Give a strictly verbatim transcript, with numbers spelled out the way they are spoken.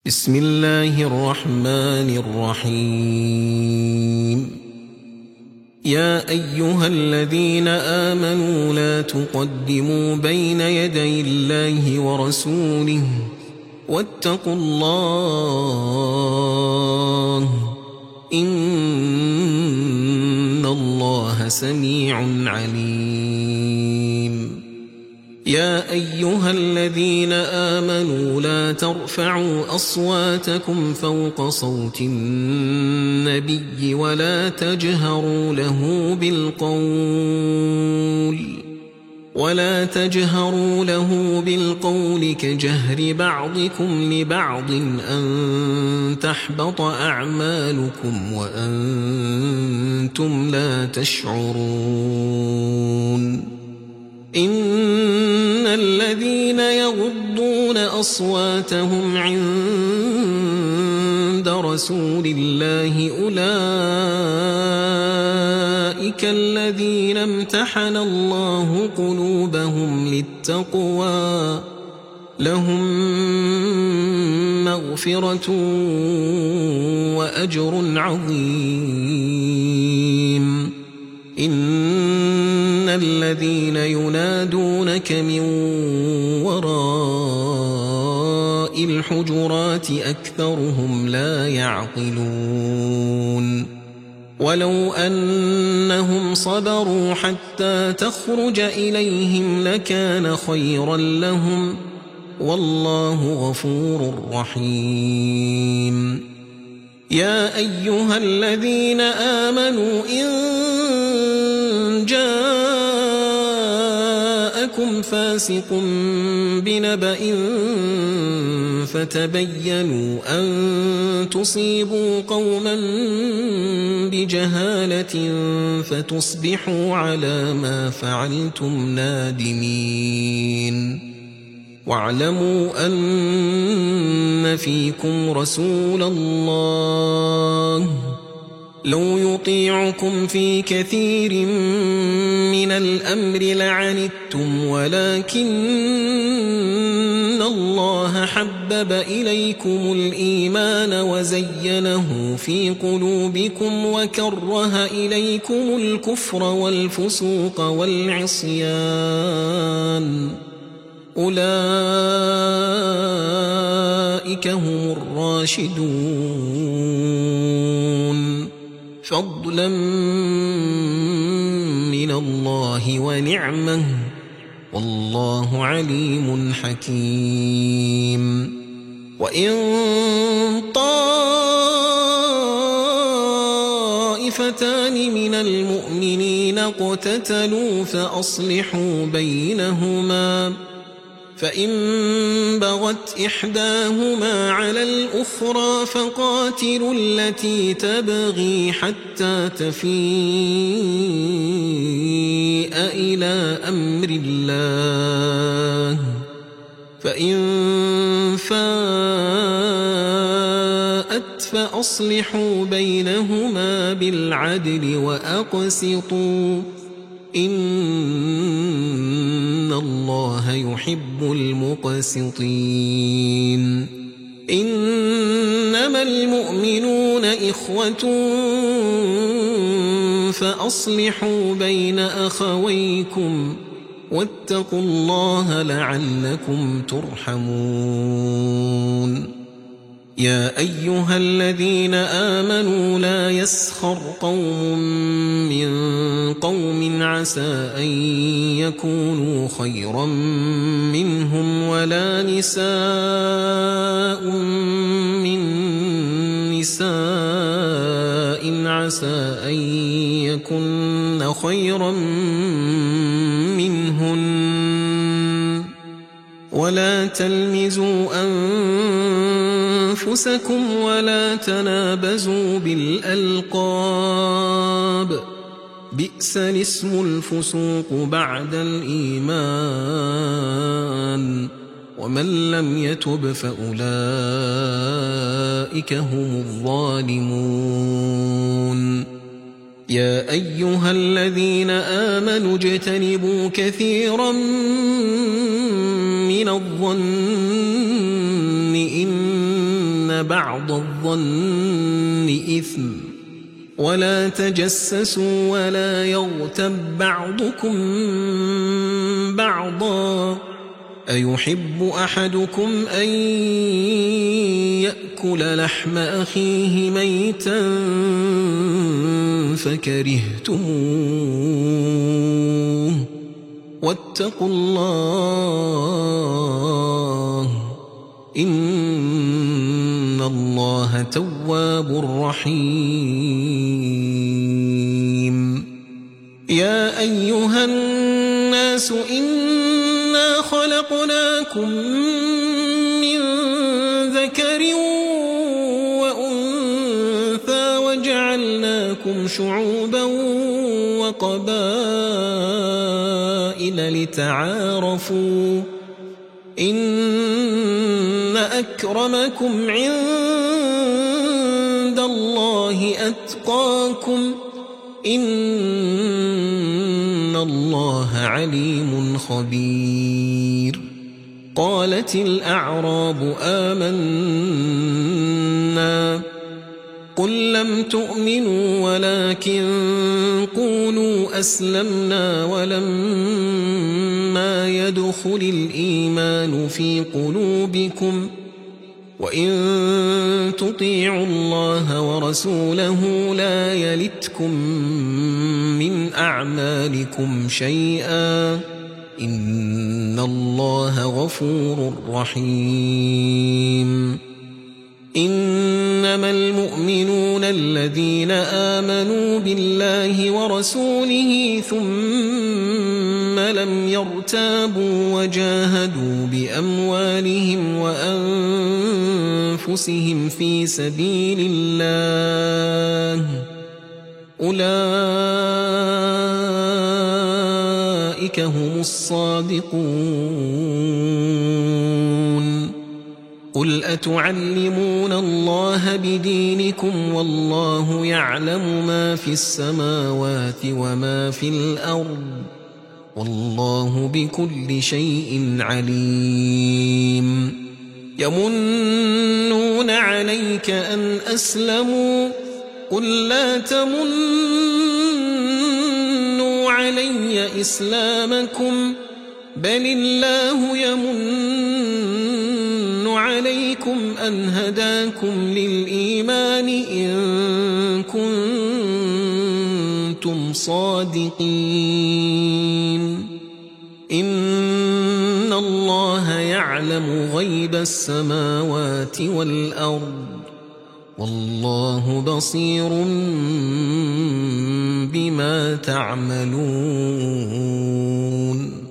بسم الله الرحمن الرحيم. يا أيها الذين آمنوا لا تقدموا بين يدي الله ورسوله واتقوا الله إن الله سميع عليم. يا أيها الذين آمنوا لا ترفعوا أصواتكم فوق صوت النبي ولا تجهروا له بالقول ولا تجهروا له بالقول كجهر بعضكم لبعض أن تحبط أعمالكم وأنتم لا تشعرون. إن الذين يغضون أصواتهم عند رسول الله أولئك الذين امتحن الله قلوبهم للتقوى لهم مغفرة وأجر عظيم. إن الذين ينادونك من وراء الحجرات أكثرهم لا يعقلون. ولو أنهم صبروا حتى تخرج إليهم لكان خيرا لهم والله غفور رحيم. يا أيها الذين آمنوا إن جاءكم فاسق بنبأ فتبينوا أن تصيبوا قوما بجهالة فتصبحوا على ما فعلتم نادمين. واعلموا أن فيكم رسول الله لو يطيعكم في كثير من الأمر لعنتم ولكن الله حبب إليكم الإيمان وزينه في قلوبكم وكره إليكم الكفر والفسوق والعصيان أولئك هم الراشدون فضلا من الله ونعمه والله عليم حكيم. وإن طائفتان من المؤمنين اقتتلوا فأصلحوا بينهما فإن بغت إحداهما على الأخرى فقاتلوا التي تبغي حتى تفيء إلى أمر الله فإن فاءت فأصلحوا بينهما بالعدل وأقسطوا إن الله يحب المقسطين. إنما المؤمنون إخوة فأصلحوا بين أخويكم واتقوا الله لعلكم ترحمون. يا أيها الذين آمنوا لا يسخر قوم من قوم عسى أن يكونوا خيرا منهم ولا نساء من نساء عسى أن يكن خيرا منهن ولا تلمزوا أنفسكم ولا تنابزوا بالألقاب بئس الاسم الفسوق بعد الإيمان ومن لم يتب فأولئك هم الظالمون. يا أيها الذين آمنوا اجتنبوا كثيرا من الظن إن إن بعض الظن إثم ولا تجسسوا ولا يغتب بعضكم بعضا أيحب أحدكم أن يأكل لحم أخيه ميتا فكرهتموه واتقوا الله إن الله تواب رحيم يا أيها الناس إنا خلقناكم من ذكر وأنثى وجعلناكم شعوبا وقبائل لتعارفوا إن أكرمكم عند الله أتقاكم إن الله عليم خبير قالت الأعراب آمنا قل لم تؤمنوا ولكن قولوا أسلمنا ولما يدخل الإيمان في قلوبكم وإن تطيعوا الله ورسوله لا يلتكم من أعمالكم شيئا إن الله غفور رحيم إنما المؤمنون الذين آمنوا بالله ورسوله ثم لم يرتابوا وجاهدوا بأموالهم وأنفسهم في سبيل الله أولئك هم الصادقون قل أتعلمون الله بدينكم والله يعلم ما في السماوات وما في الأرض والله بكل شيء عليم يمنون عليك أن أسلموا قل لا تمنوا علي إسلامكم بل الله يمن عليكم أن هداكم للإيمان إن كنتم صادقين إن الله يعلم غيب السماوات والأرض والله بصير بما تعملون